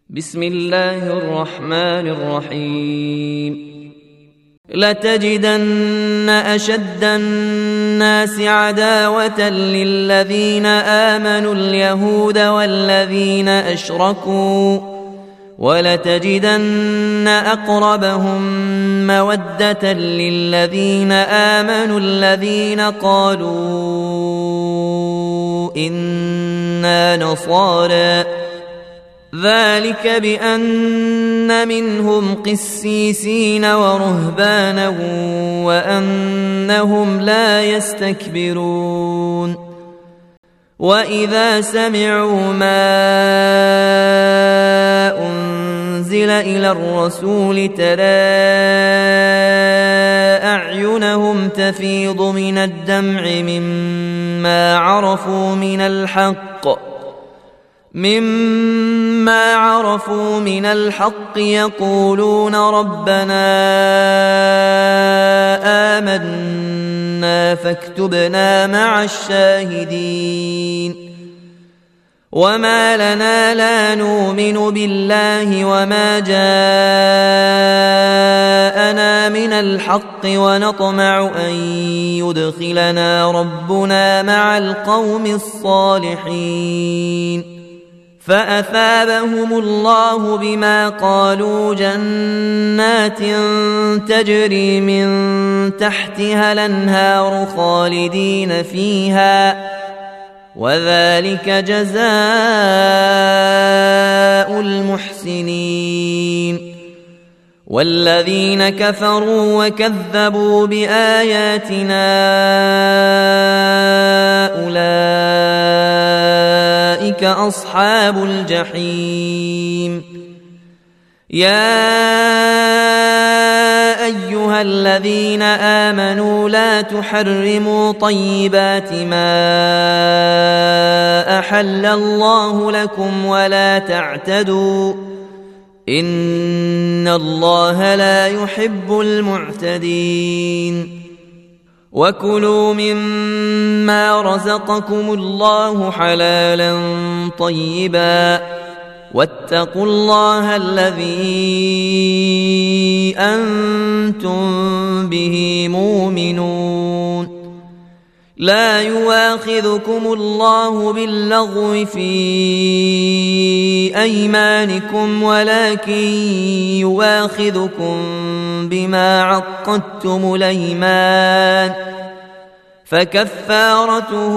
بسم الله الرحمن الرحيم لتجدن أشد الناس عداوة للذين آمنوا اليهود والذين أشركوا ولتجدن أقربهم مودة للذين آمنوا الذين قالوا إنا نصارى ذلك بأن منهم قسيسين ورهبانا وأنهم لا يستكبرون وإذا سمعوا ما أنزل إلى الرسول ترى أعينهم تفيض من الدمع مما عرفوا من الحق يقولون ربنا آمنا فاكتبنا مع الشاهدين وما لنا لا نؤمن بالله وما جاءنا من الحق ونطمع أن يدخلنا ربنا مع القوم الصالحين فأثابهم الله بما قالوا جنات تجري من تحتها الأنهار خالدين فيها وذلك جزاء المحسنين والذين كفروا وكذبوا بآياتنا أولئك أصحاب الجحيم يا أيها الذين آمنوا لا تحرموا طيبات ما أحل الله لكم ولا تعتدوا إن الله لا يحب المعتدين وكلوا مما رزقكم الله حلالا طيبا واتقوا الله الذي أنتم به مؤمنون لا يواخذكم الله باللغو في أيمانكم ولكن يواخذكم بما عقدتم الأيمان فكفارته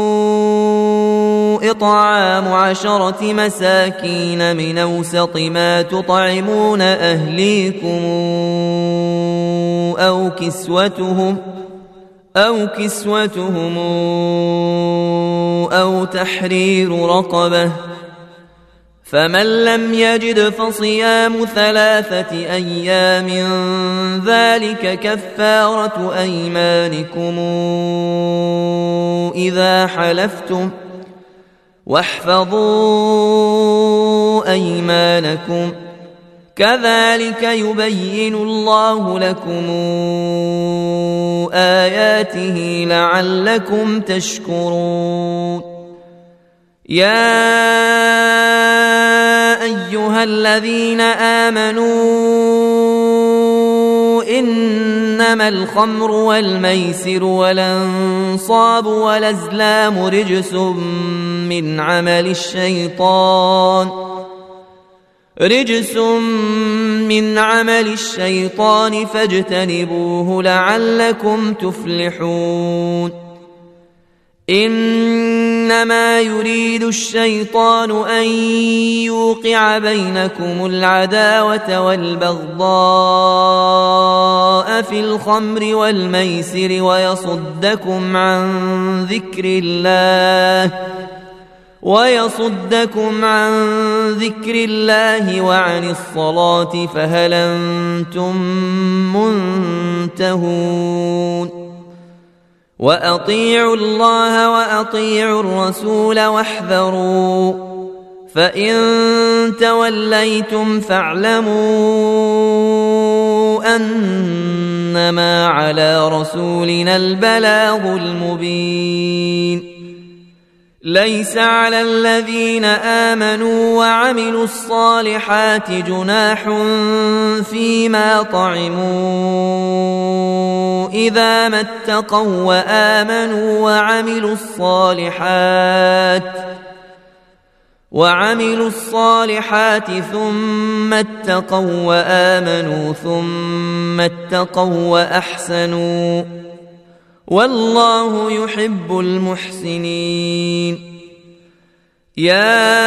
إطعام 10 مساكين من أوسط ما تطعمون أهليكم أو كسوتهم أو تحرير رقبة فمن لم يجد فصيام 3 أيام ذلك كفارة أيمانكم إذا حلفتم واحفظوا أيمانكم كذلك يبين الله لكم آياته لعلكم تشكرون يا أيها الذين آمنوا إنما الخمر والميسر والأنصاب والأزلام رجس من عمل الشيطان فاجتنبوه لعلكم تفلحون إنما يريد الشيطان أن يوقع بينكم العداوة والبغضاء في الخمر والميسر ويصدكم عن ذكر الله وعن الصلاة فهل أنتم منتهون وأطيعوا الله وأطيعوا الرسول واحذروا فإن توليتم فاعلموا أنما على رسولنا البلاغ المبين ليس على الذين آمنوا وعملوا الصالحات جناح فيما طعموا إذا ما اتقوا وعملوا الصالحات ثم اتقوا وآمنوا ثم اتقوا وأحسنوا والله يحب المحسنين. يا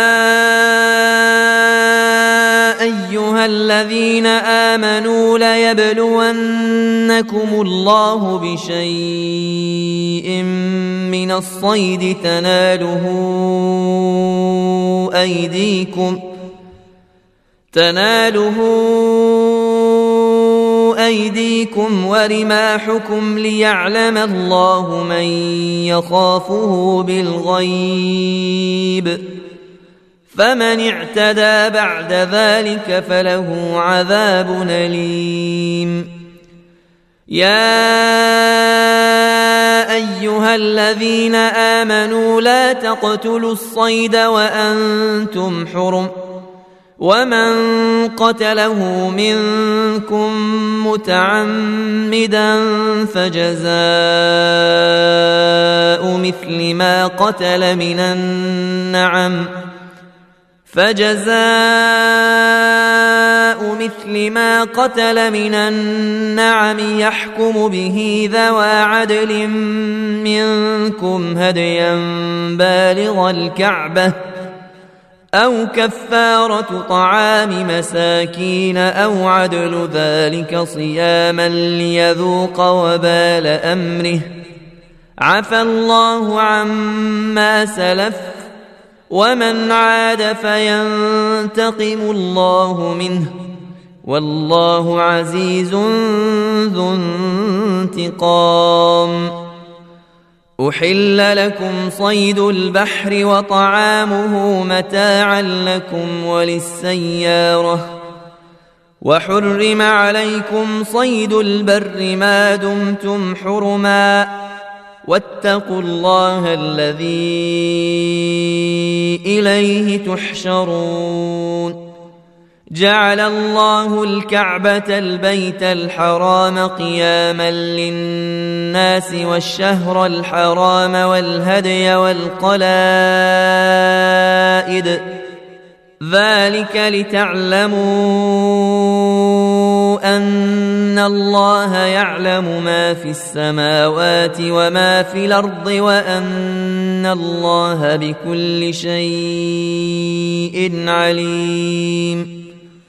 أيها الذين آمنوا ليبلونكم الله بشيء من الصيد تناله أيديكم ورماحكم ليعلم الله من يخافه بالغيب فمن اعتدى بعد ذلك فله عذاب أليم. يا أيها الذين آمنوا لا تقتلوا الصيد وأنتم حرم ومن قتله منكم متعمدا فجزاء مثل ما قتل من النعم يحكم به ذوى عدل منكم هديا بالغ الكعبة أو كفارة طعام مساكين أو عدل ذلك صياما ليذوق وبال أمره عفى الله عما سلف ومن عاد فينتقم الله منه والله عزيز ذو انتقام. أحل لكم صيد البحر وطعامه متاعا لكم وللسيارة وحرم عليكم صيد البر ما دمتم حرما واتقوا الله الذي إليه تحشرون. جعل الله الكعبة البيت الحرام قياما للناس والشهر الحرام والهدي والقلائد ذلك لتعلموا أن الله يعلم ما في السماوات وما في الأرض وأن الله بكل شيء عليم.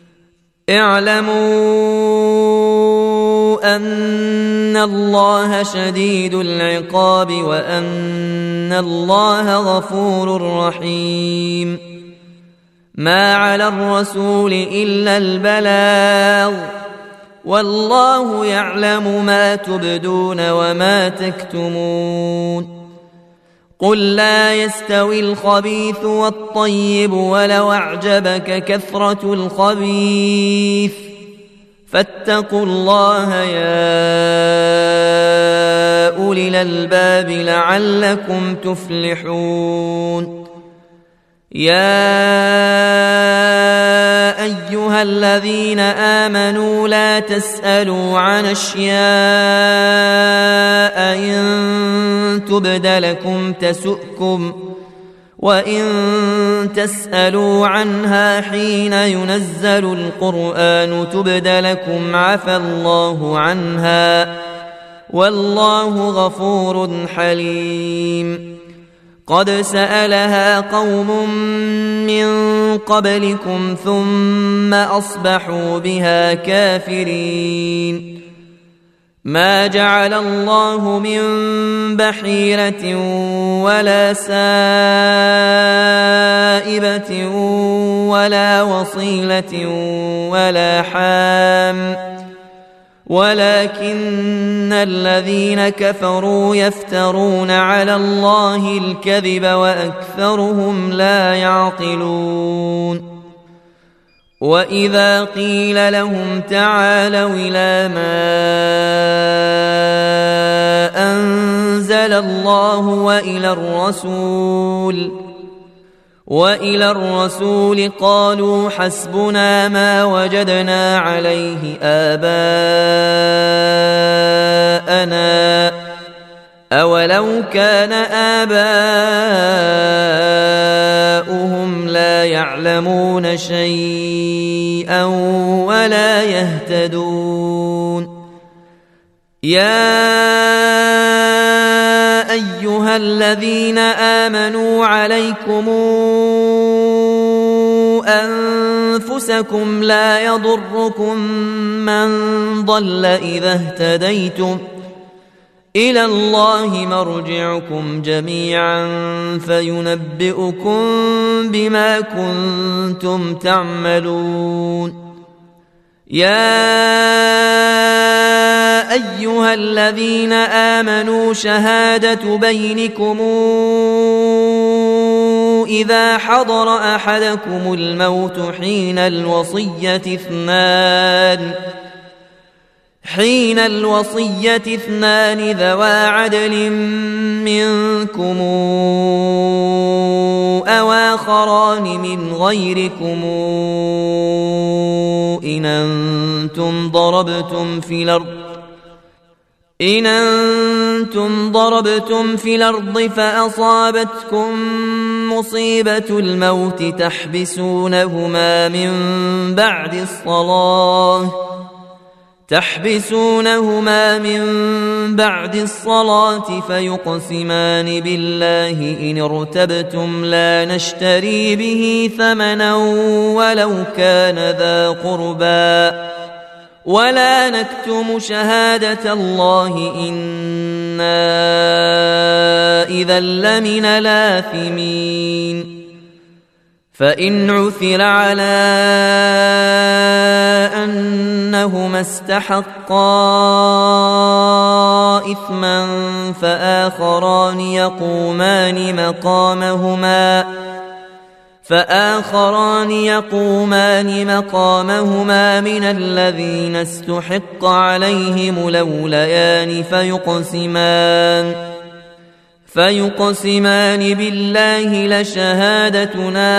اعلموا أن الله شديد العقاب وأن الله غفور رحيم. ما على الرسول إلا البلاغ والله يعلم ما تبدون وما تكتمون. قل لا يستوي الخبيث والطيب ولو أعجبك كثرة الخبيث فاتقوا الله يا أولي الألباب لعلكم تفلحون. يا أيها الذين آمنوا لا تسألوا عن أشياء إن تبد لكم تسؤكم وإن تسألوا عنها حين ينزل القرآن تبد لكم عفى الله عنها والله غفور حليم. قد سألها قوم من قبلكم ثم أصبحوا بها كافرين. ما جعل الله من بحيرة ولا سائبة ولا وصيلة ولا حام ولكن الذين كفروا يفترون على الله الكذب وأكثرهم لا يعقلون. وإذا قيل لهم تعالوا إلى ما أنزل الله وإلى الرسول قالوا حسبنا ما وجدنا عليه آباءنا أولو كان آباؤهم لا يعلمون شيئا ولا يهتدون يا أيها الذين آمنوا عليكم أنفسكم لا يضركم من ضل إذا اهتديتم إلى الله مرجعكم جميعا فينبئكم بما كنتم تعملون يا أيها الذين آمنوا شهادة بينكم إذا حضر أحدكم الموت حين الوصية اثنان ذوى عدل منكم أو آخران من غيركم إن أنتم ضربتم في الأرض فأصابتكم مصيبة الموت تحبسونهما من بعد الصلاة فيقسمان بالله إن ارتبتم لا نشتري به ثمنا ولو كان ذا قربى ولا نكتم شهادة الله إنا إذا لمن الآثمين فإن عثر على أنهما استحقا إثما فآخران يقومان مقامهما من الذين استحق عليهم الأوليان فيقسمان بالله لشهادتنا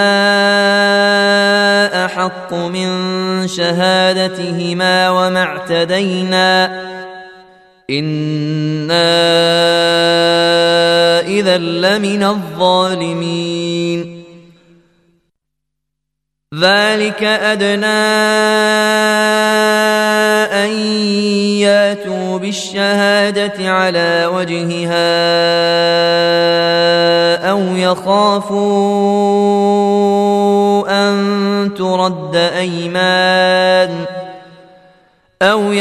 أحق من شهادتهما وما اعتدينا إنا إذا لمن الظالمين ذلك أدنى أن ياتوا بالشهادة على وجهها أو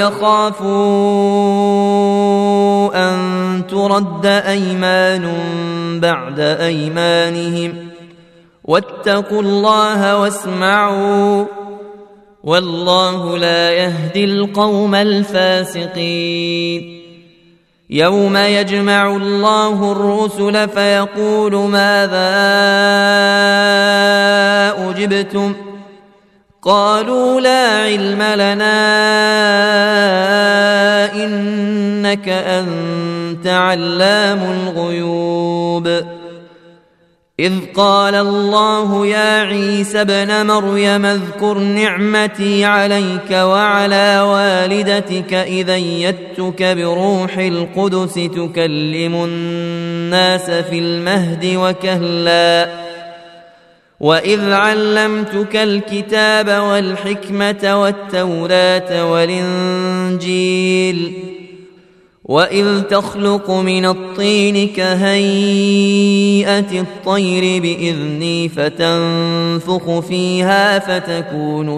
يخافوا أن ترد أيمان بعد أيمانهم واتقوا الله واسمعوا والله لا يهدي القوم الفاسقين يوم يجمع الله الرسل فيقول ماذا أجبتم قالوا لا علم لنا إنك أنت علام الغيوب إذ قال الله يا عيسى ابن مريم اذكر نعمتي عليك وعلى والدتك إذ أيدتك بروح القدس تكلم الناس في المهد وكهلا وإذ علمتك الكتاب والحكمة والتوراة والإنجيل وإذ تخلق من الطين كهيئة الطير بإذني فتنفخ فيها فتكون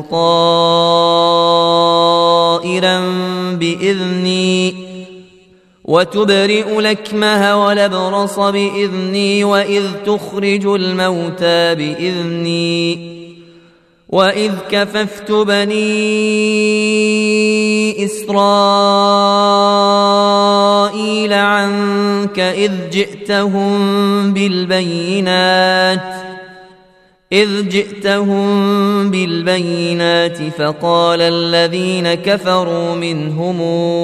طائرا بإذني وتبرئ الأكمه والأبرص بإذني وإذ تخرج الموتى بإذني وإذ كففت بني إسرائيل عنك إذ جئتهم بالبينات إذ جئتهم بالبينات فقال الذين كفروا منهم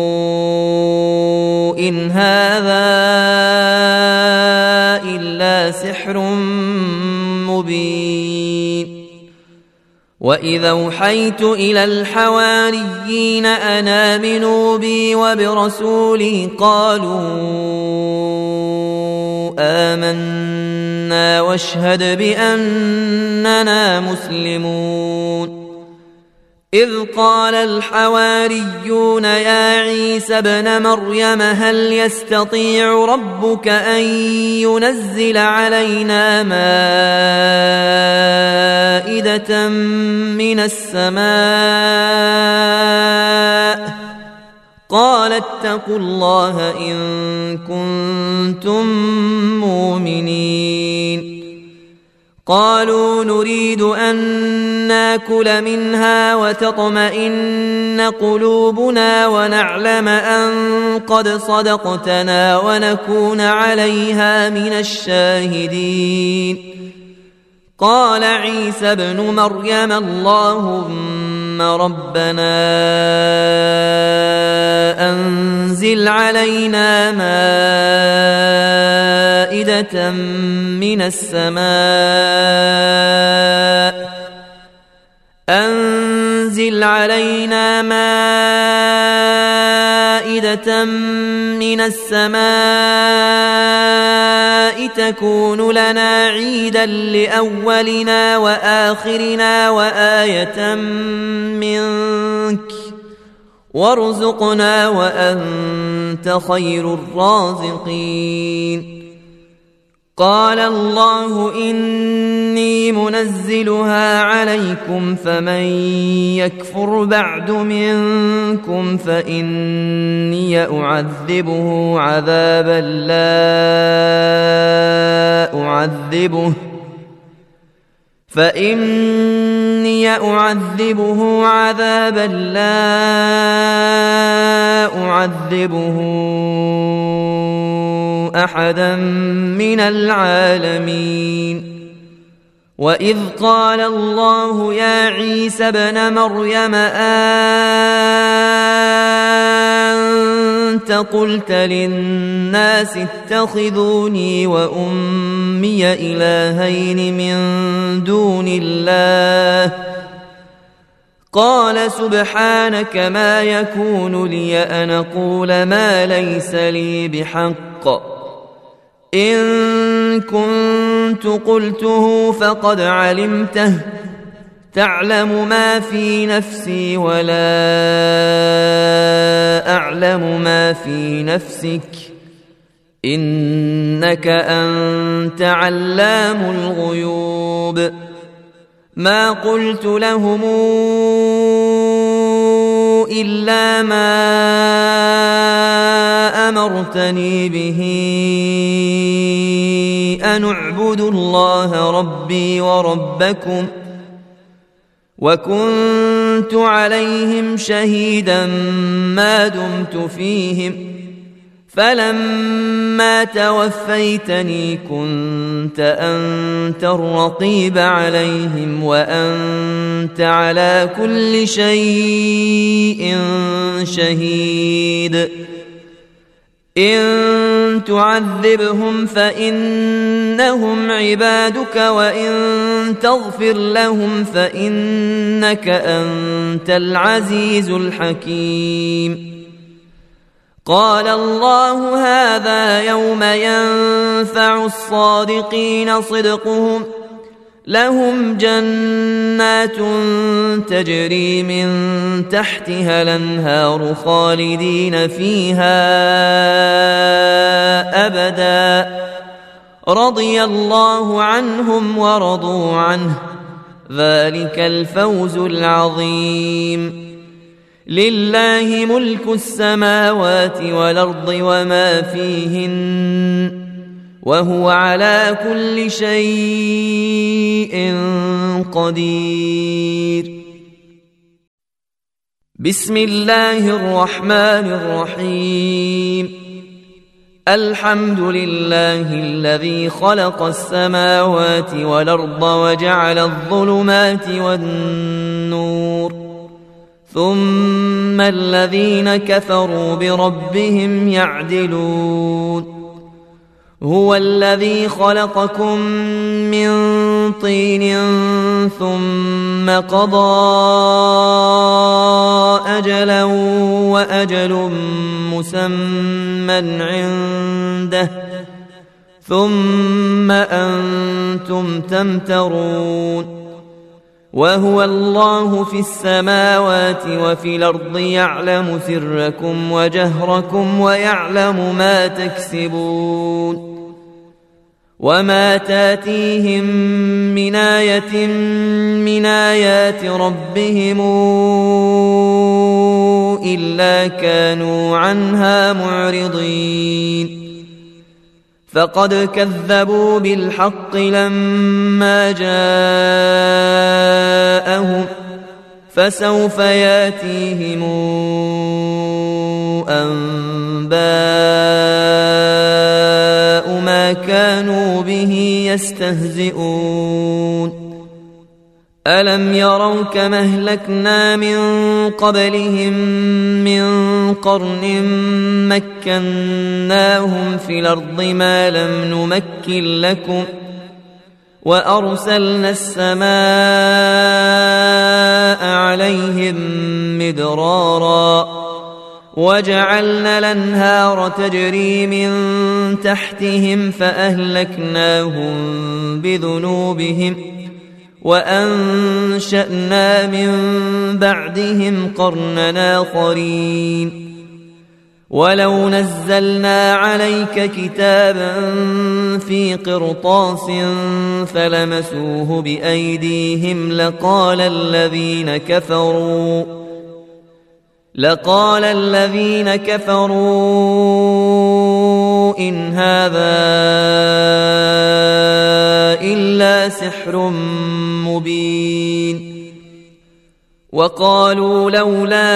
إن هذا إلا سحر مبين وإذا أوحيت إلى الحواريين أن آمنوا بي وبرسولي قالوا آمنا واشهد بأننا مسلمون إذ قال الحواريون يا عيسى ابن مريم هل يستطيع ربك أن ينزل علينا مائدة من السماء قال اتقوا الله إن كنتم مؤمنين قالوا نريد أن ناكل منها وتطمئن قلوبنا ونعلم أن قد صدقتنا ونكون عليها من الشاهدين قال عيسى ابن مريم اللهم ربنا أنزل علينا مائدة من السماء أنزل علينا مائدة من السماء تكون لنا عيدا لأولنا وآخرنا وآية منك وارزقنا وأنت خير الرازقين قال الله إني منزلها عليكم فمن يكفر بعد منكم فإني أعذبه عذابا لا أعذبه أحدا من العالمين وإذ قال الله يا عيسى ابن مريم أنت قلت للناس اتخذوني وأمي إلهين من دون الله قال سبحانك ما يكون لي أن أقول ما ليس لي بحق إن كنت قلته فقد علمته تعلم ما في نفسي ولا أعلم ما في نفسك إنك أنت علام الغيوب ما قلت لهم إلا ما أمرتني به أن اعبدوا الله ربي وربكم وكنت عليهم شهيدا ما دمت فيهم فلما توفيتني كنت أنت الرقيب عليهم وأنت على كل شيء شهيد إن تعذبهم فإنهم عبادك وإن تغفر لهم فإنك أنت العزيز الحكيم قال الله هذا يوم ينفع الصادقين صدقهم لهم جنات تجري من تحتها الأنهار خالدين فيها أبدا رضي الله عنهم ورضوا عنه ذلك الفوز العظيم لله ملك السماوات والأرض وما فيهن وهو على كل شيء قدير بسم الله الرحمن الرحيم الحمد لله الذي خلق السماوات والأرض وجعل الظلمات والنور ثم الذين كفروا بربهم يعدلون هو الذي خلقكم من طين ثم قضى أجلا وأجل مسمى عنده ثم أنتم تمترون وهو الله في السماوات وفي الأرض يعلم سركم وجهركم ويعلم ما تكسبون وما تاتيهم من آية من آيات ربهم إلا كانوا عنها معرضين فقد كذبوا بالحق لما جاءهم فسوف ياتيهم أنباء ما كانوا به يستهزئون ألم يروا كما أهلكنا من قبلهم من قرن مكناهم في الأرض ما لم نمكن لكم وأرسلنا السماء عليهم مدرارا وجعلنا الأنهار تجري من تحتهم فأهلكناهم بذنوبهم وأنشأنا من بعدهم قرنا آخرين ولو نزلنا عليك كتابا في قرطاس فلمسوه بأيديهم لقال الذين كفروا إن هذا إلا سحر مبين وقالوا لولا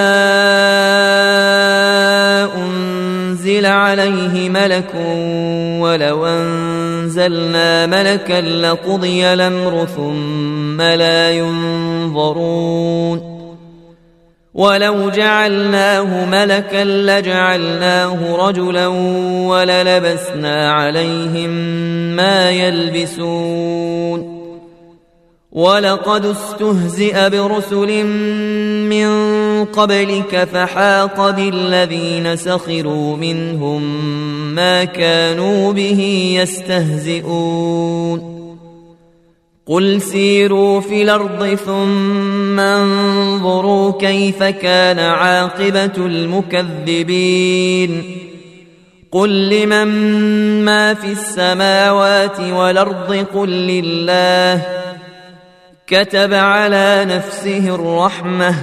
أنزل عليه ملك ولو أنزلنا ملكا لقضي الأمر ثم لا ينظرون ولو جعلناه ملكا لجعلناه رجلا وللبسنا عليهم ما يلبسون ولقد استهزئ برسل من قبلك فحاق بالذين سخروا منهم ما كانوا به يستهزئون قل سيروا في الأرض ثم انظروا كيف كان عاقبة المكذبين قل لمن ما في السماوات والأرض قل لله كتب على نفسه الرحمة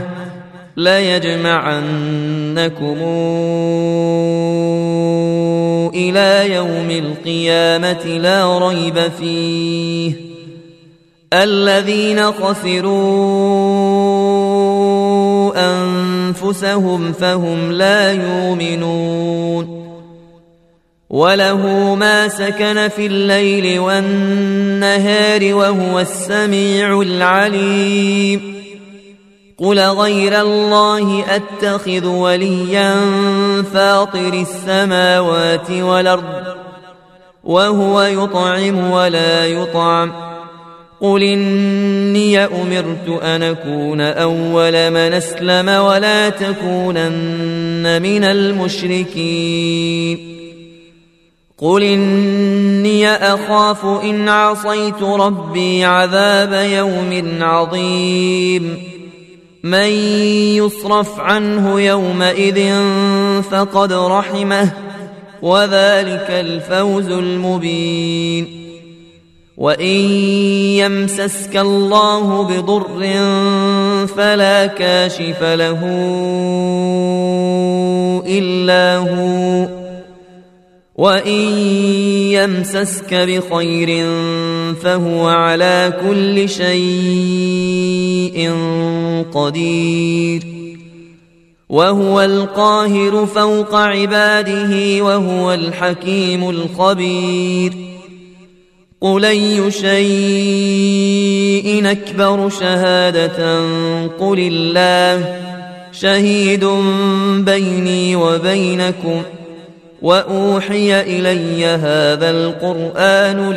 ليجمعنكم إلى يوم القيامة لا ريب فيه الذين خسروا أنفسهم فهم لا يؤمنون وله ما سكن في الليل والنهار وهو السميع العليم قل غير الله أتخذ وليا فاطر السماوات والأرض وهو يطعم ولا يطعم قل إني أمرت أن أكون أول من أسلم ولا تكونن من المشركين قل إني أخاف إن عصيت ربي عذاب يوم عظيم من يصرف عنه يومئذ فقد رحمه وذلك الفوز المبين وإن يمسسك الله بضر فلا كاشف له إلا هو وإن يمسسك بخير فهو على كل شيء قدير وهو القاهر فوق عباده وهو الحكيم الخبير قل أي شيء أكبر شهادة قل الله شهيد بيني وبينكم وأوحي إلي هذا القرآن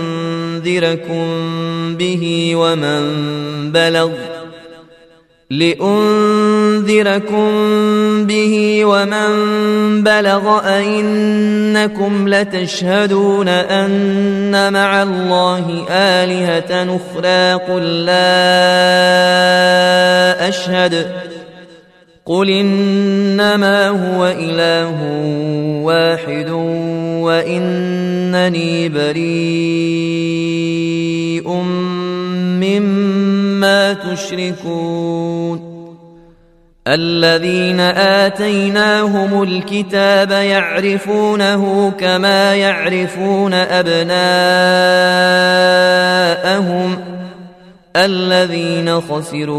لأنذركم به ومن بلغ أئنكم لتشهدون أن مع الله آلهة أخرى قل إنما هو إله واحد وإنني بريء مما تشركون الذين آتيناهم الكتاب يعرفونه كما يعرفون أبناءهم الذين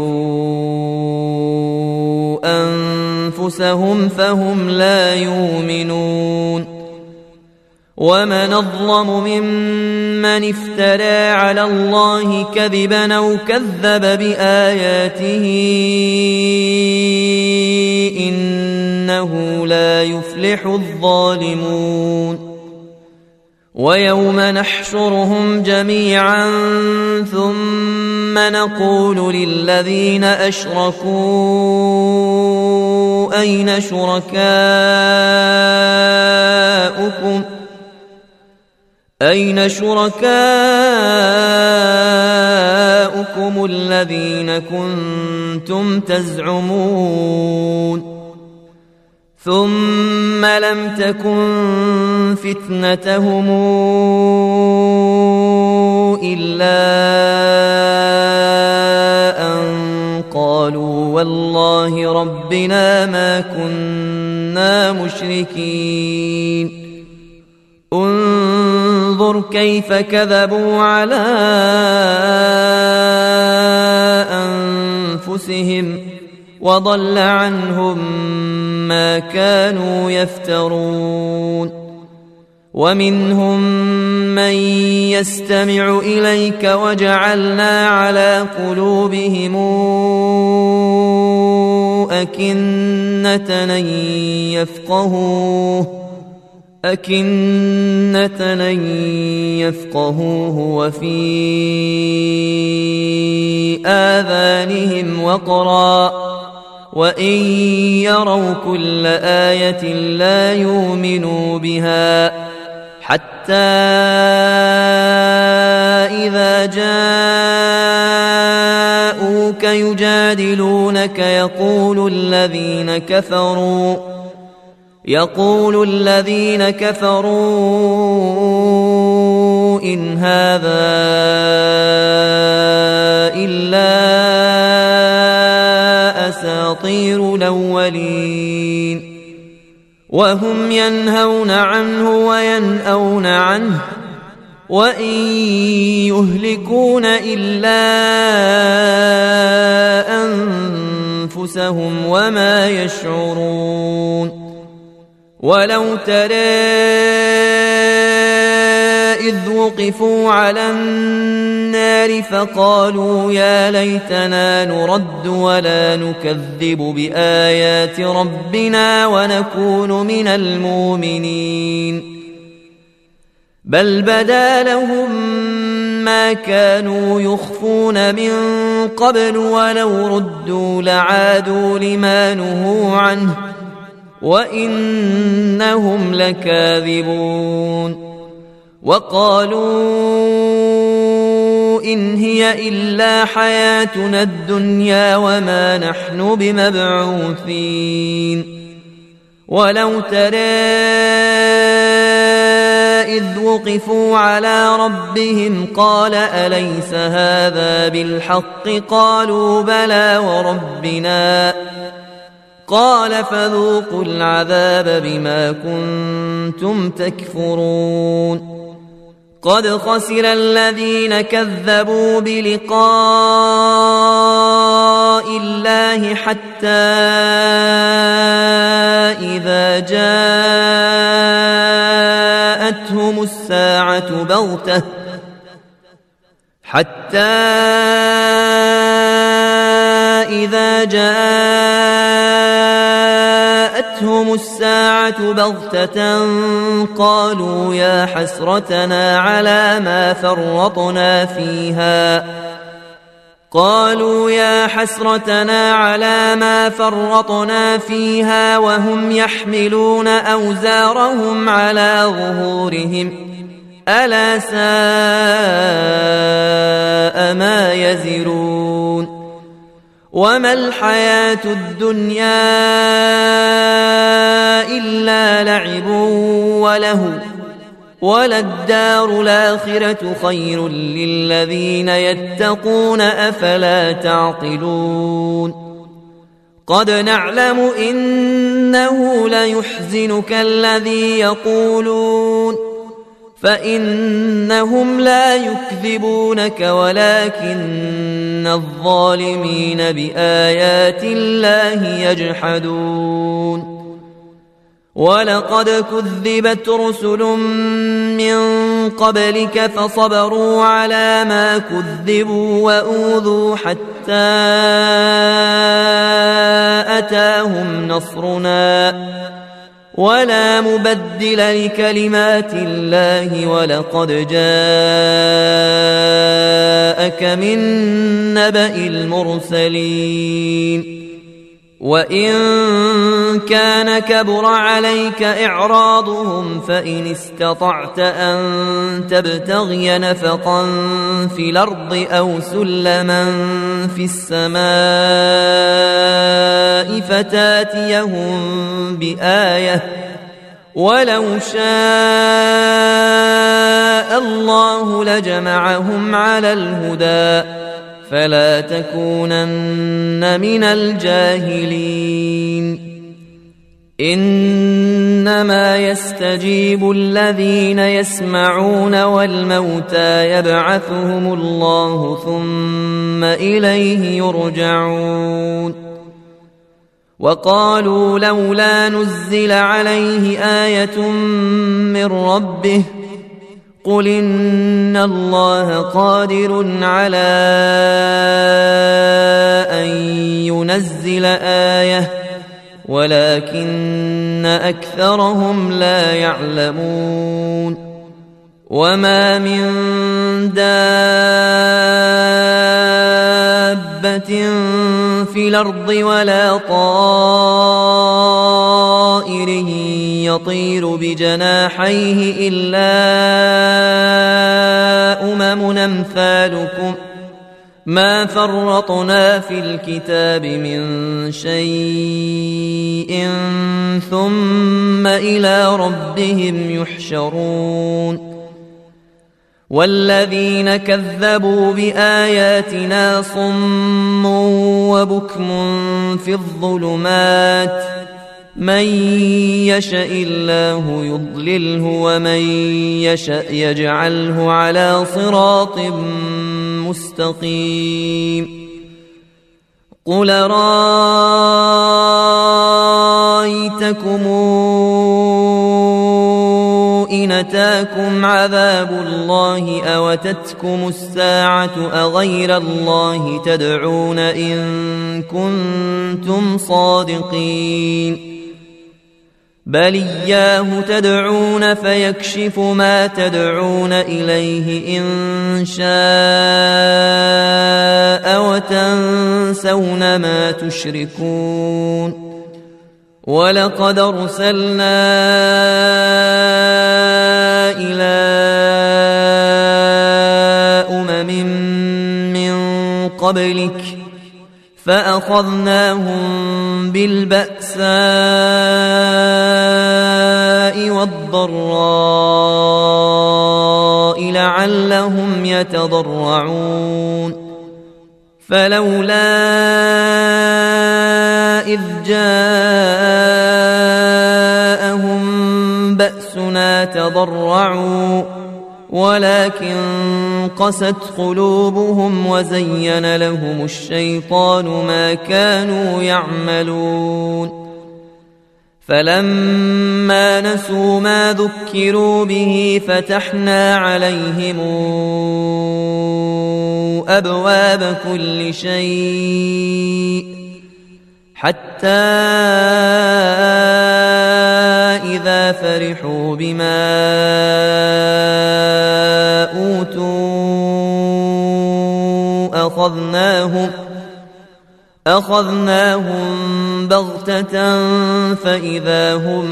خسروا أنفسهم فهم لا يؤمنون ومن أظلم ممن افترى على الله كذبا أو كذب بآياته إنه لا يفلح الظالمون ويوم نحشرهم جميعا ثم نقول للذين أشركوا أين شركاؤكم الذين كنتم تزعمون ثم لم تكن فتنتهم إلا أن قالوا والله ربنا ما كنا مشركين انظر كيف كذبوا على أنفسهم وضل عنهم ما كانوا يفترون ومنهم من يستمع إليك وجعلنا على قلوبهم أكنة أن يفقهوه وفي آذانهم وقرا وإن يروا كل آية لا يؤمنوا بها حتى إذا جاءوك يجادلونك يقول الذين كفروا إن هذا إلا أساطير الأولين وهم ينهون عنه وينأون عنه وإن يهلكون إلا أنفسهم وما يشعرون ولو ترى إذ وقفوا على النار فقالوا يا ليتنا نرد ولا نكذب بآيات ربنا ونكون من المؤمنين بل بدا لهم ما كانوا يخفون من قبل ولو ردوا لعادوا لما نهوا عنه وإنهم لكاذبون وقالوا إن هي إلا حياتنا الدنيا وما نحن بمبعوثين ولو ترى إذ وقفوا على ربهم قال أليس هذا بالحق قالوا بلى وربنا قال فذوقوا العذاب بما كنتم تكفرون قد خسر الذين كذبوا بلقاء الله حتى إذا جاءتهم الساعة بغتة قالوا يا حسرتنا على ما فرطنا فيها وهم يحملون أوزارهم على ظهورهم ألا ساء ما يزرون وما الحياة الدنيا إلا لعب ولهو وللدار الآخرة خير للذين يتقون أفلا تعقلون قد نعلم إنه ليحزنك الذي يقولون فإنهم لا يكذبونك ولكن الظالمين بآيات الله يجحدون ولقد كذبت رسل من قبلك فصبروا على ما كذبوا وأوذوا حتى أتاهم نصرنا ولا مبدل لكلمات الله ولقد جاءك من نبأ المرسلين وإن كان كبر عليك إعراضهم فإن استطعت أن تبتغي نفقا في الأرض أو سلما في السماء فتاتيهم بآية ولو شاء الله لجمعهم على الهدى فلا تكونن من الجاهلين إنما يستجيب الذين يسمعون والموتى يبعثهم الله ثم إليه يرجعون وقالوا لولا نزل عليه آية من ربه قل إن الله قادر على أن ينزل آية ولكن أكثرهم لا يعلمون وما من دابة في الأرض ولا طائر يطير بجناحيه إلا أمم أمثالكم ما فرطنا في الكتاب من شيء ثم إلى ربهم يحشرون والذين كذبوا بآياتنا صم وبكم في الظلمات من يشاء الله يضلله ومن يشاء يجعله على صراط مستقيم قل رأيتكم إن أتاكم عذاب الله أو أتتكم الساعة أغير الله تدعون إن كنتم صادقين بل إياه تدعون فيكشف ما تدعون إليه إن شاء وتنسون ما تشركون ولقد أرسلنا إلى أمم من قبلك فأخذناهم بالبأساء والضراء لعلهم يتضرعون فلولا إذ جاءهم بأسنا تضرعوا ولكن قست قلوبهم وزين لهم الشيطان ما كانوا يعملون فلما نسوا ما ذكروا به فتحنا عليهم أبواب كل شيء حتى إذا فرحوا بما أوتوا أخذناهم بغتة فإذا هم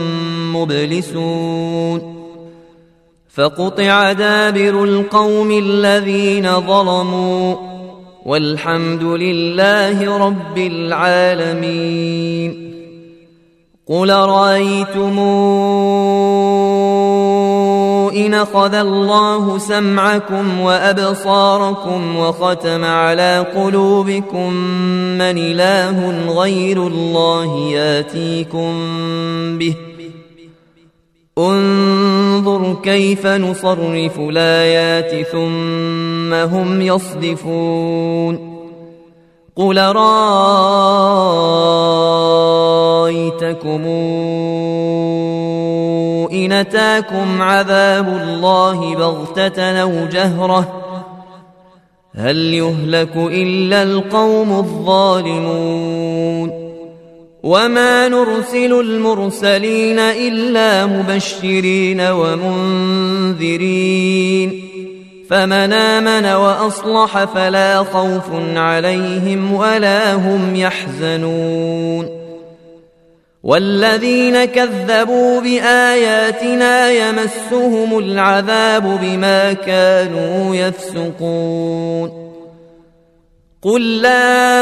مبلسون فقطع دابر القوم الذين ظلموا والحمد لله رب العالمين. قل رأيتم إن أخذ الله سمعكم وأبصاركم وختم على قلوبكم من إله غير الله ياتيكم به انظر كيف نصرف الآيات ثم هم يصدفون. قل رأيتكم إن أتاكم عذاب الله بغتة أو جهرة هل يهلك إلا القوم الظالمون. وما نرسل المرسلين إلا مبشرين ومنذرين فمن آمن وأصلح فلا خوف عليهم ولا هم يحزنون. والذين كذبوا بآياتنا يمسهم العذاب بما كانوا يفسقون. قل لا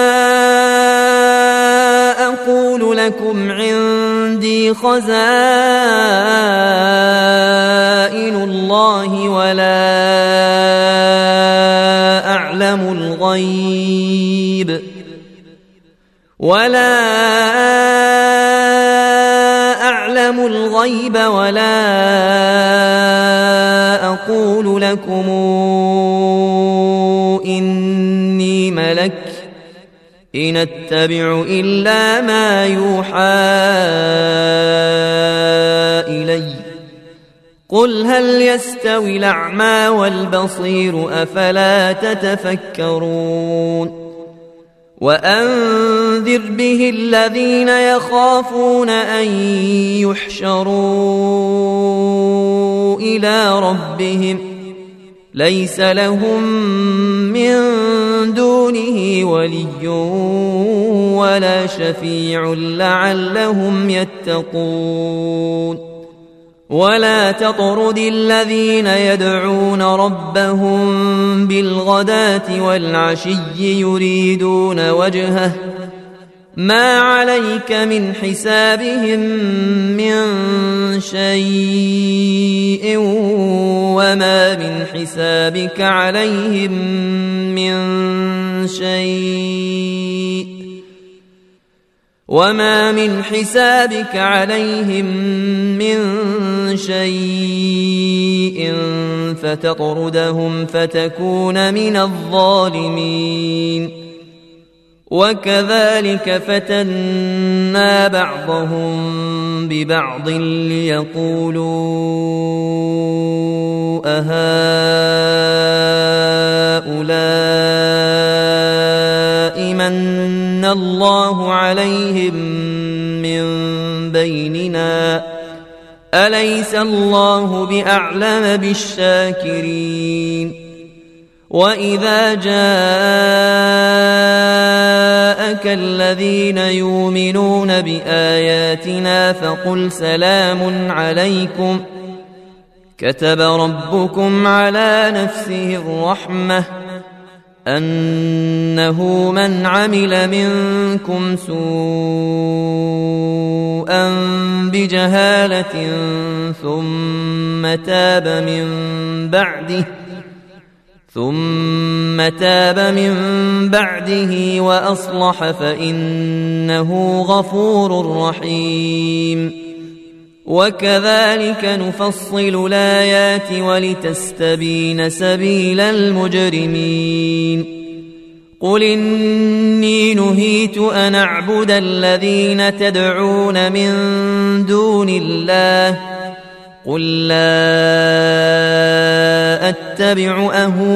أقول لكم عندي خزائن الله ولا أعلم الغيب ولا أقول لكم إني ملك إن أتبع إلا ما يوحى إلي. قل هل يستوي الأعمى والبصير أفلا تتفكرون. وأنذر به الذين يخافون أن يحشروا إلى ربهم ليس لهم من دونه ولي ولا شفيع لعلهم يتقون. ولا تطرد الذين يدعون ربهم بالغداة والعشي يريدون وجهه ما عليك من حسابهم من شيء وما من حسابك عليهم من شيء فتطردهم فتكون من الظالمين. وكذلك فتنا بعضهم ببعض ليقولوا أهؤلاء من الله عليهم من بيننا أليس الله بأعلم بالشاكرين. وإذا جاءك الذين يؤمنون بآياتنا فقل سلام عليكم كتب ربكم على نفسه الرحمة أنه من عمل منكم سوءا بجهالة ثم تاب من بعده وأصلح فإنه غفور رحيم. وكذلك نفصل الآيات ولتستبين سبيل المجرمين. قل إني نهيت أن أعبد الذين تدعون من دون الله قل لا أتبع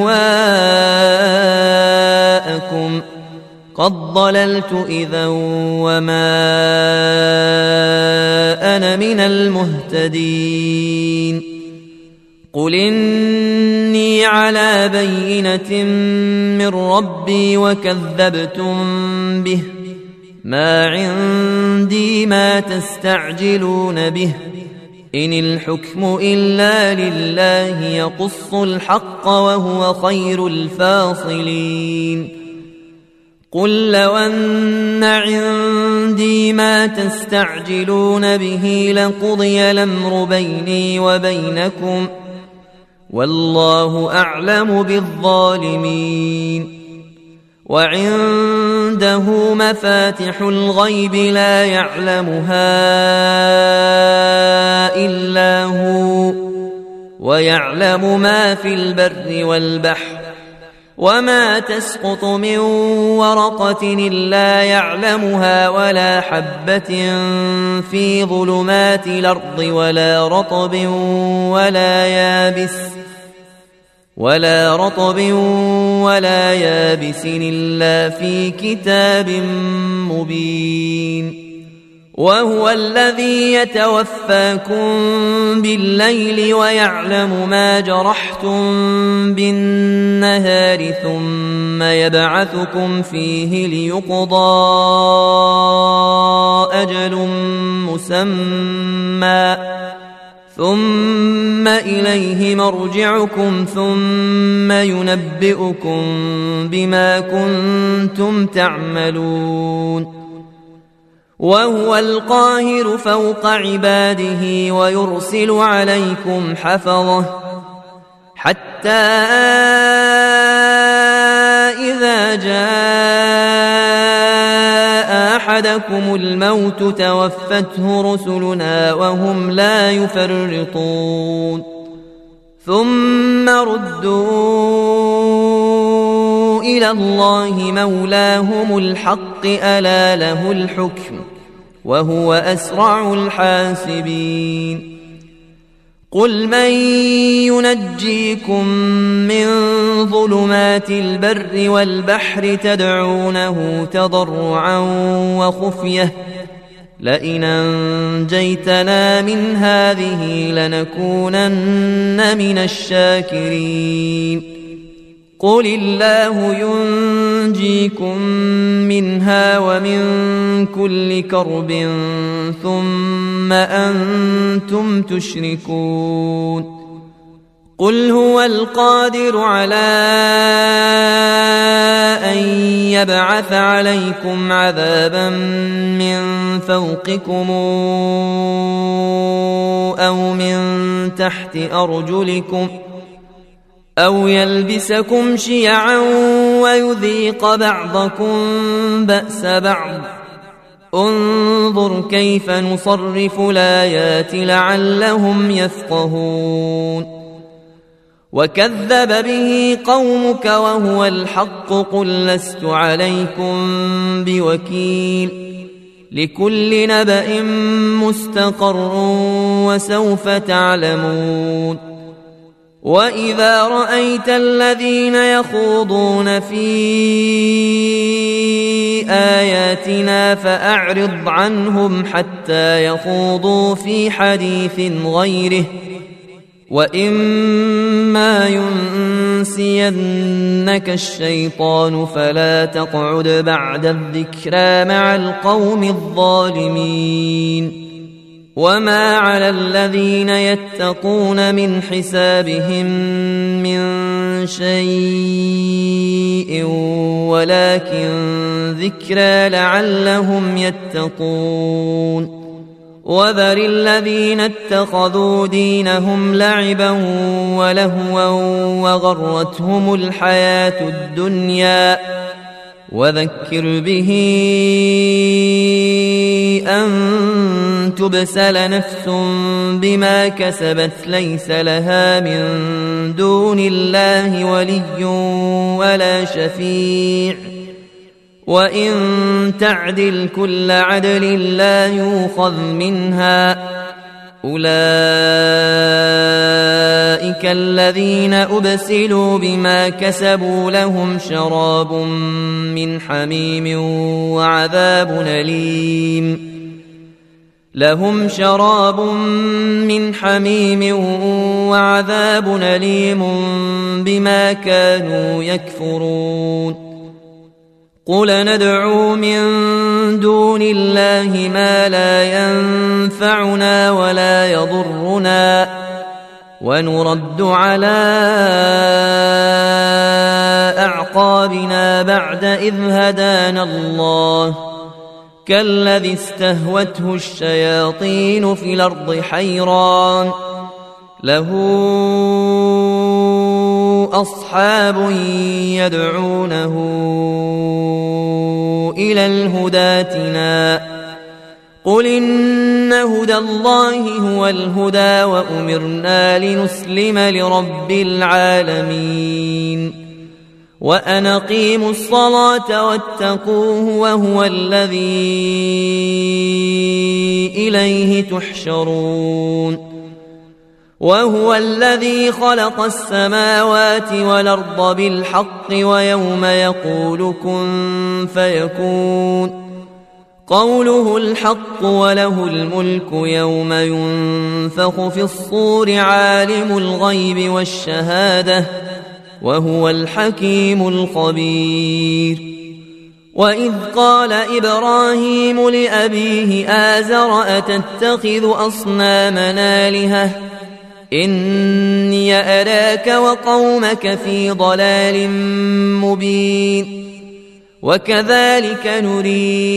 أهواءكم قد ضللت إذا وما أنا من المهتدين قل إني على بينة من ربي وكذبتم به ما عندي ما تستعجلون به إن الحكم إلا لله يقص الحق وهو خير الفاصلين قل لو أن عندي ما تستعجلون به لقضي الأمر بيني وبينكم والله أعلم بالظالمين وعنده مفاتح الغيب لا يعلمها إلا هو ويعلم ما في البر والبحر وما تسقط من ورقة إلا يعلمها ولا حبة في ظلمات الأرض ولا رطب ولا يابس إلا في كتاب مبين وهو الذي يتوفاكم بالليل ويعلم ما جرحتم بالنهار ثم يبعثكم فيه ليقضى أجل مسمى ثم إليه مرجعكم ثم ينبئكم بما كنتم تعملون وهو القاهر فوق عباده ويرسل عليكم حفظه حتى إذا جاء أحدكم الموت توفته رسلنا وهم لا يفرطون ثم ردوا إلى الله مولاهم الحق ألا له الحكم وهو أسرع الحاسبين قل من ينجيكم من ظلمات البر والبحر تدعونه تضرعا وخفية لئن أنجيتنا من هذه لنكونن من الشاكرين قل الله ينجيكم منها ومن كل كرب ثم أنتم تشركون قل هو القادر على أن يبعث عليكم عذابا من فوقكم أو من تحت أرجلكم أو يلبسكم شيعا ويذيق بعضكم بأس بعض انظر كيف نصرف الآيات لعلهم يفقهون وكذب به قومك وهو الحق قل لست عليكم بوكيل لكل نبأ مستقر وسوف تعلمون وإذا رأيت الذين يخوضون في آياتنا فأعرض عنهم حتى يخوضوا في حديث غيره وإما ينسينك الشيطان فلا تقعد بعد الذكرى مع القوم الظالمين وما على الذين يتقون من حسابهم من شيء ولكن ذكرى لعلهم يتقون وذر الذين اتخذوا دينهم لعبا ولهوا وغرتهم الحياة الدنيا وذكر به أن تبسل نفس بما كسبت ليس لها من دون الله ولي ولا شفيع وإن تعدل كل عدل لا يؤخذ منها أولئك الذين أبسلوا بما كسبوا لهم شراب من حميم وعذاب أليم بما كانوا يكفرون قل ندعو من دون الله ما لا ينفعنا ولا يضرنا ونرد على أعقابنا بعد إذ هدانا الله كالذي استهوته الشياطين في الأرض حيران له أصحاب يدعونه إلى الهدى ائتنا قل إن هدى الله هو الهدى وأمرنا لنسلم لرب العالمين وأن أقيموا الصلاة واتقوه وهو الذي إليه تحشرون وهو الذي خلق السماوات والأرض بالحق ويوم يقول كن فيكون قوله الحق وله الملك يوم ينفخ في الصور عالم الغيب والشهادة وهو الحكيم الخبير وإذ قال إبراهيم لأبيه آزر أتتخذ أصنامنا آلهة إني أراك وقومك في ضلال مبين وكذلك نري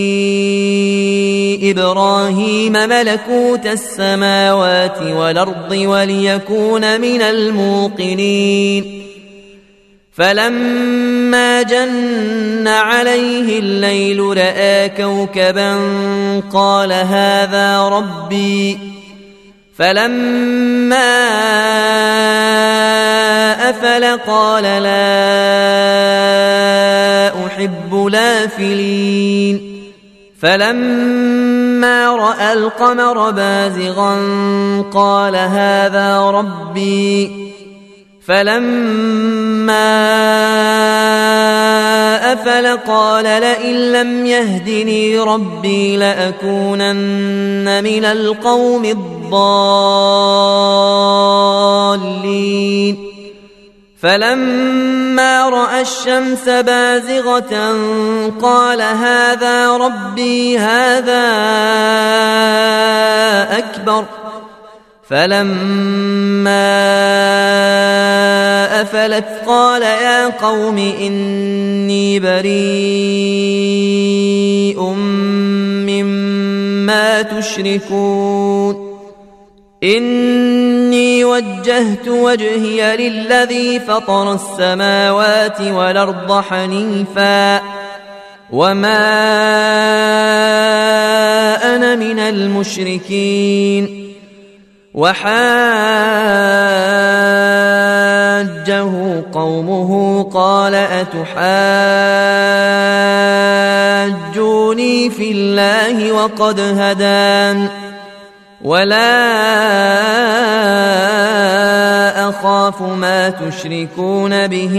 إبراهيم ملكوت السماوات والأرض وليكون من الموقنين فلما جن عليه الليل رأى كوكبا قال هذا ربي فلما أفل قال لا أحب الآفلين فلما رأى القمر بازغا قال هذا ربي فلما أفل قال لئن لم يهدني ربي لأكونن من القوم الضالين فلما رأى الشمس بازغة قال هذا ربي هذا أكبر فلما أفلت قال يا قوم إني بريء مما تشركون إني وجهت وجهي للذي فطر السماوات والأرض حنيفا وما أنا من المشركين وحاجه قومه قال أتحاجوني في الله وقد هدان ولا أخاف ما تشركون به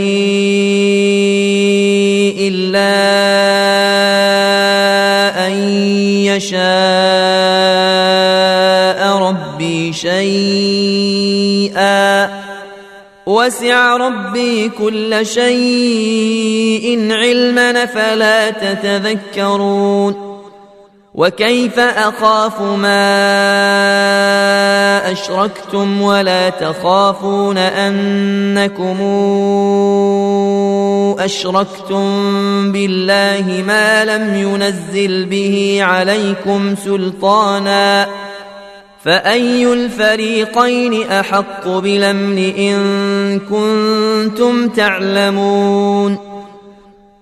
إلا أن يشاء ربي شيئا وسع ربي كل شيء علما فلا تتذكرون وكيف أخاف ما أشركتم ولا تخافون أنكم أشركتم بالله ما لم ينزل به عليكم سلطانا فأي الفريقين أحق بالأمن إن كنتم تعلمون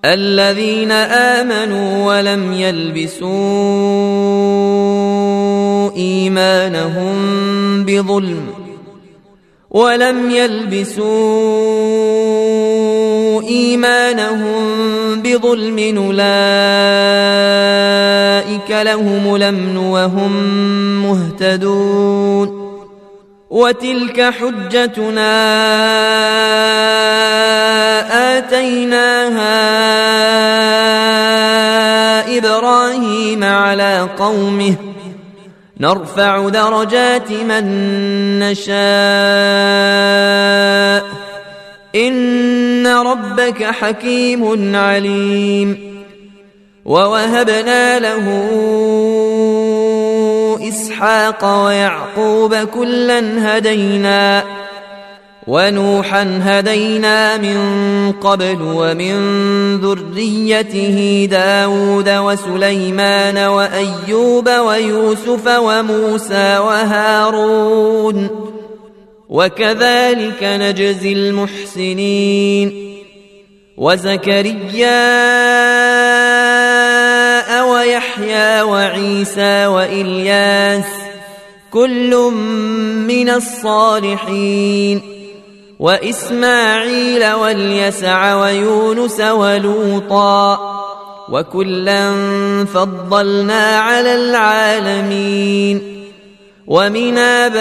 الذين آمنوا ولم يلبسوا إيمانهم بظلم أولئك لهم الأمن وهم مهتدون وتلك حجتنا آتيناها إبراهيم على قومه نرفع درجات من نشاء إن ربك حكيم عليم ووهبنا له إسحاق ويعقوب كلا هدينا ونوحا هدينا من قبل ومن ذريته داود وسليمان وأيوب ويوسف وموسى وهارون وكذلك نجزي المحسنين وزكريا ويحيى وعيسى وإلياس كل من الصالحين وإسماعيل واليسع ويونس ولوطا وكلا فضلنا على العالمين ومن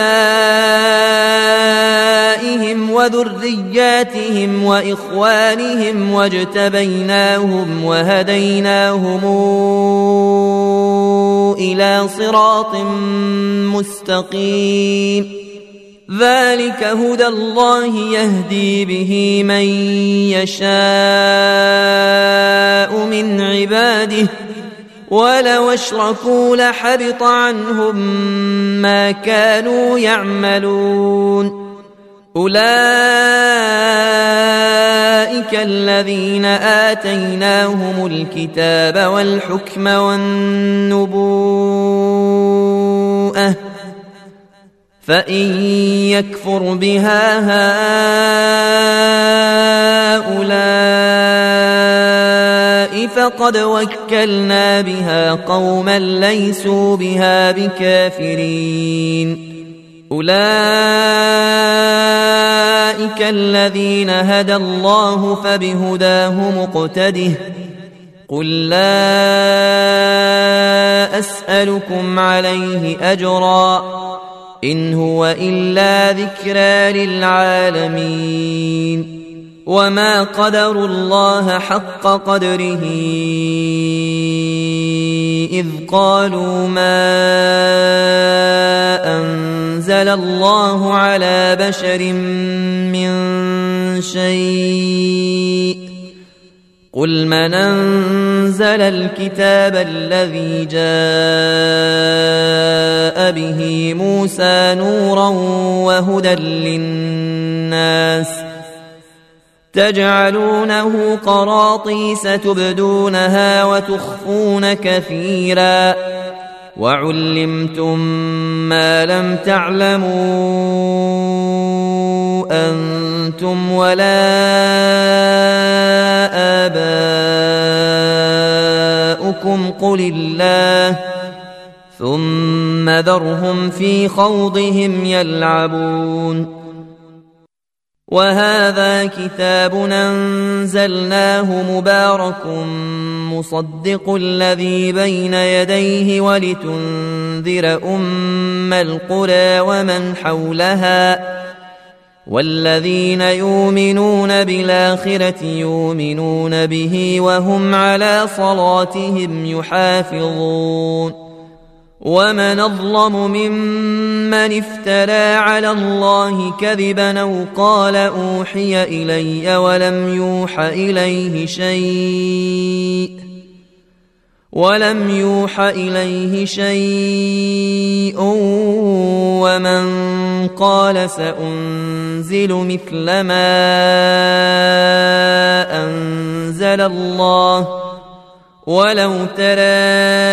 آبائهم وذرياتهم وإخوانهم واجتبيناهم وهديناهم إلى صراط مستقيم ذلك هدى الله يهدي به من يشاء من عباده ولو اشركوا لحبط عنهم ما كانوا يعملون أولئك الذين آتيناهم الكتاب والحكم والنبوءة فإن يكفر بها هؤلاء فقد وكلنا بها قوما ليسوا بها بكافرين أولئك الذين هدى الله فبهداه مقتده قل لا أسألكم عليه أجرا إن هو إلا ذكرى للعالمين وما قدروا الله حق قدره إذ قالوا ما أنزل الله على بشر من شيء قل من أنزل الكتاب الذي جاء به موسى نورا وهدى للناس تجعلونه قراطيس تبدونها وتخفون كثيرا وعلمتم ما لم تعلموا أنتم ولا آباؤكم قل الله ثم ذرهم في خوضهم يلعبون وهذا كتاب أنزلناه مبارك مصدق الذي بين يديه ولتنذر أم القرى ومن حولها والذين يؤمنون بالآخرة يؤمنون به وهم على صلاتهم يحافظون ومن أظلم ممن افترى على الله كذبا أو قال أوحي إلي ولم يوحى إليه شيء ومن قال سأنزل مثل ما أنزل الله ولو ترى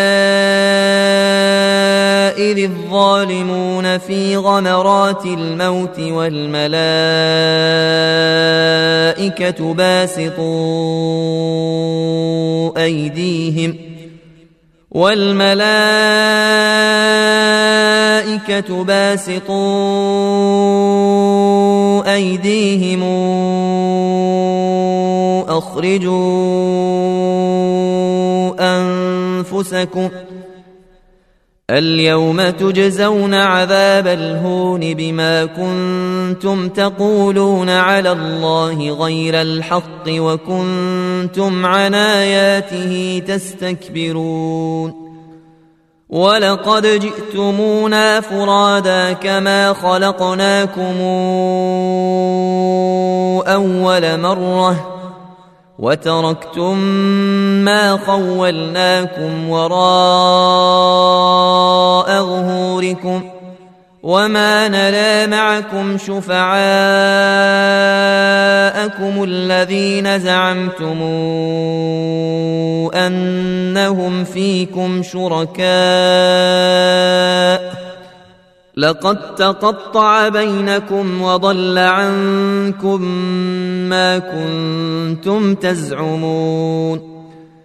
إذ الظالمون في غمرات الموت والملائكة باسطوا أيديهم والملائكة باسطوا أيديهم أخرجوا أنفسكم اليوم تجزون عذاب الهون بما كنتم تقولون على الله غير الحق وكنتم عن آياته تستكبرون ولقد جئتمونا فرادا كما خلقناكم أول مرة وتركتم ما خولناكم وراء ظهوركم وما نرى معكم شفعاءكم الذين زعمتم أنهم فيكم شركاء لقد تقطع بينكم وضل عنكم ما كنتم تزعمون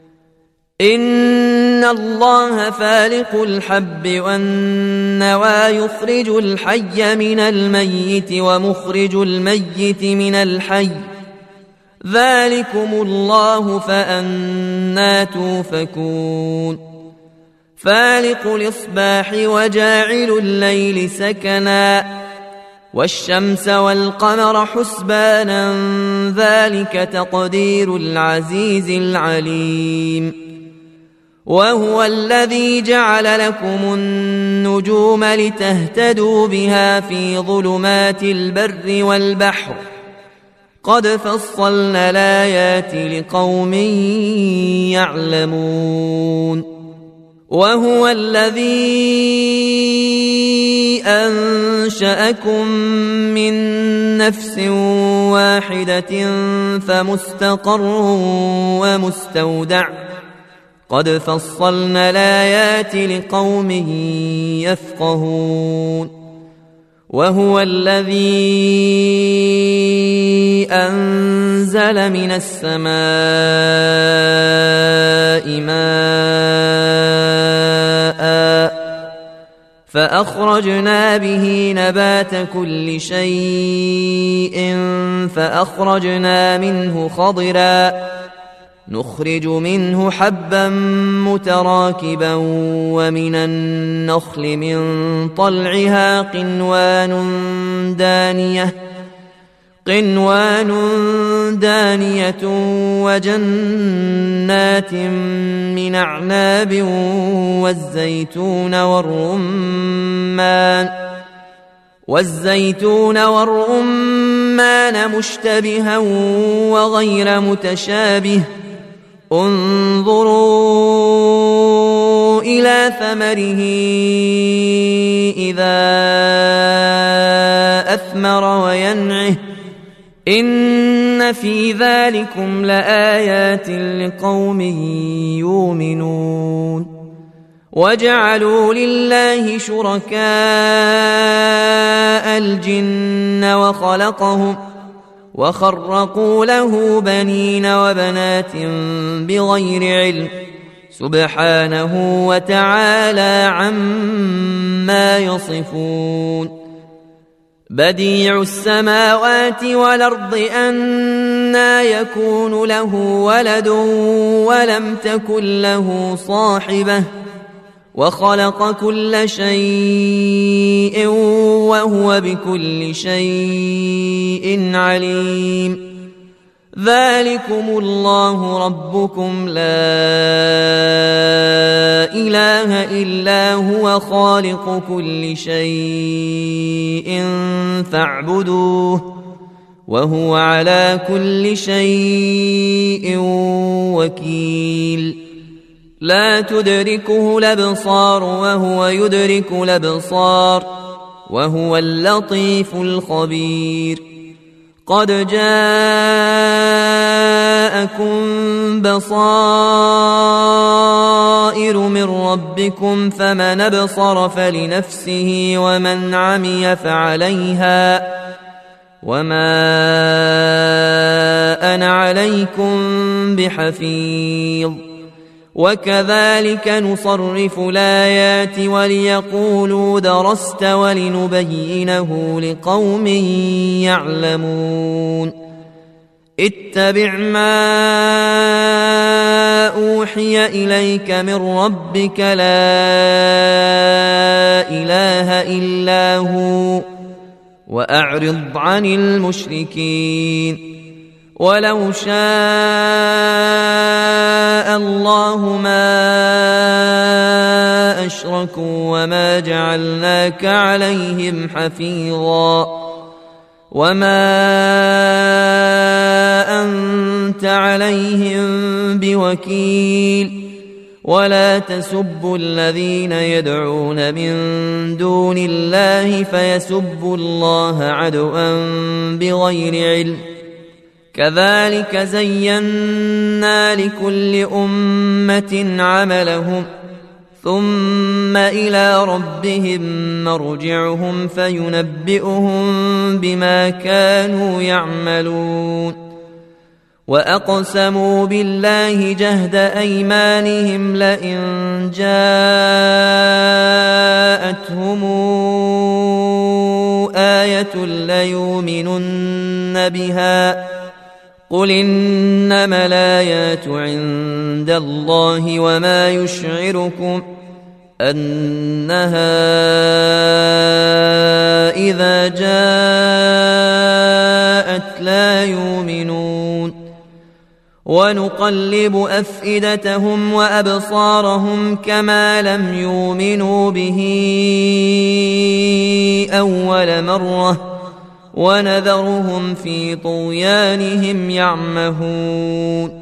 إن الله فالق الحب والنوى يخرج الحي من الميت ومخرج الميت من الحي ذلكم الله فأنى توفكون فالق الإصباح وجاعل الليل سكنا والشمس والقمر حسبانا ذلك تقدير العزيز العليم وهو الذي جعل لكم النجوم لتهتدوا بها في ظلمات البر والبحر قد فصلنا الآيات لقوم يعلمون وهو الذي أنشأكم من نفس واحدة فمستقر ومستودع قد فصلنا الآيات لقوم يفقهون وهو الذي أنزل من السماء ماء فأخرجنا به نبات كل شيء فأخرجنا منه خضرا نخرج منه حبا متراكبا ومن النخل من طلعها قنوان دانية وجنات من أعناب والزيتون والرمان مشتبها وغير متشابه انظروا إلى ثمره إذا أثمر وينعه إن في ذلكم لآيات لقوم يؤمنون وجعلوا لله شركاء الجن وخلقهم وخرقوا له بنين وبنات بغير علم سبحانه وتعالى عما يصفون بديع السماوات والأرض أنى يكون له ولد ولم تكن له صاحبة وخلق كل شيء وهو بكل شيء عليم ذلكم الله ربكم لا إله إلا هو خالق كل شيء فاعبدوه وهو على كل شيء وكيل لا تدركه الأبصار وهو يدرك الأبصار وهو اللطيف الخبير قد جاءكم بصائر من ربكم فمن أبصر فلنفسه ومن عمي فعليها وما أنا عليكم بحفيظ وكذلك نصرف الآيات وليقولوا درست ولنبينه لقوم يعلمون اتبع ما أوحي إليك من ربك لا إله إلا هو وأعرض عن المشركين ولو شاء الله ما أشركوا وما جعلناك عليهم حفيظا وما أنت عليهم بوكيل ولا تسبوا الذين يدعون من دون الله فيسبوا الله عدوا بغير علم كذلك زينا لكل أمة عملهم ثم إلى ربهم مرجعهم فينبئهم بما كانوا يعملون وأقسموا بالله جهد أيمانهم لئن جاءتهم آية ليؤمنن بها قل إنما الآيات عند الله وما يشعركم أنها إذا جاءت لا يؤمنون ونقلب أفئدتهم وأبصارهم كما لم يؤمنوا به أول مرة ونذرهم في طغيانهم يعمهون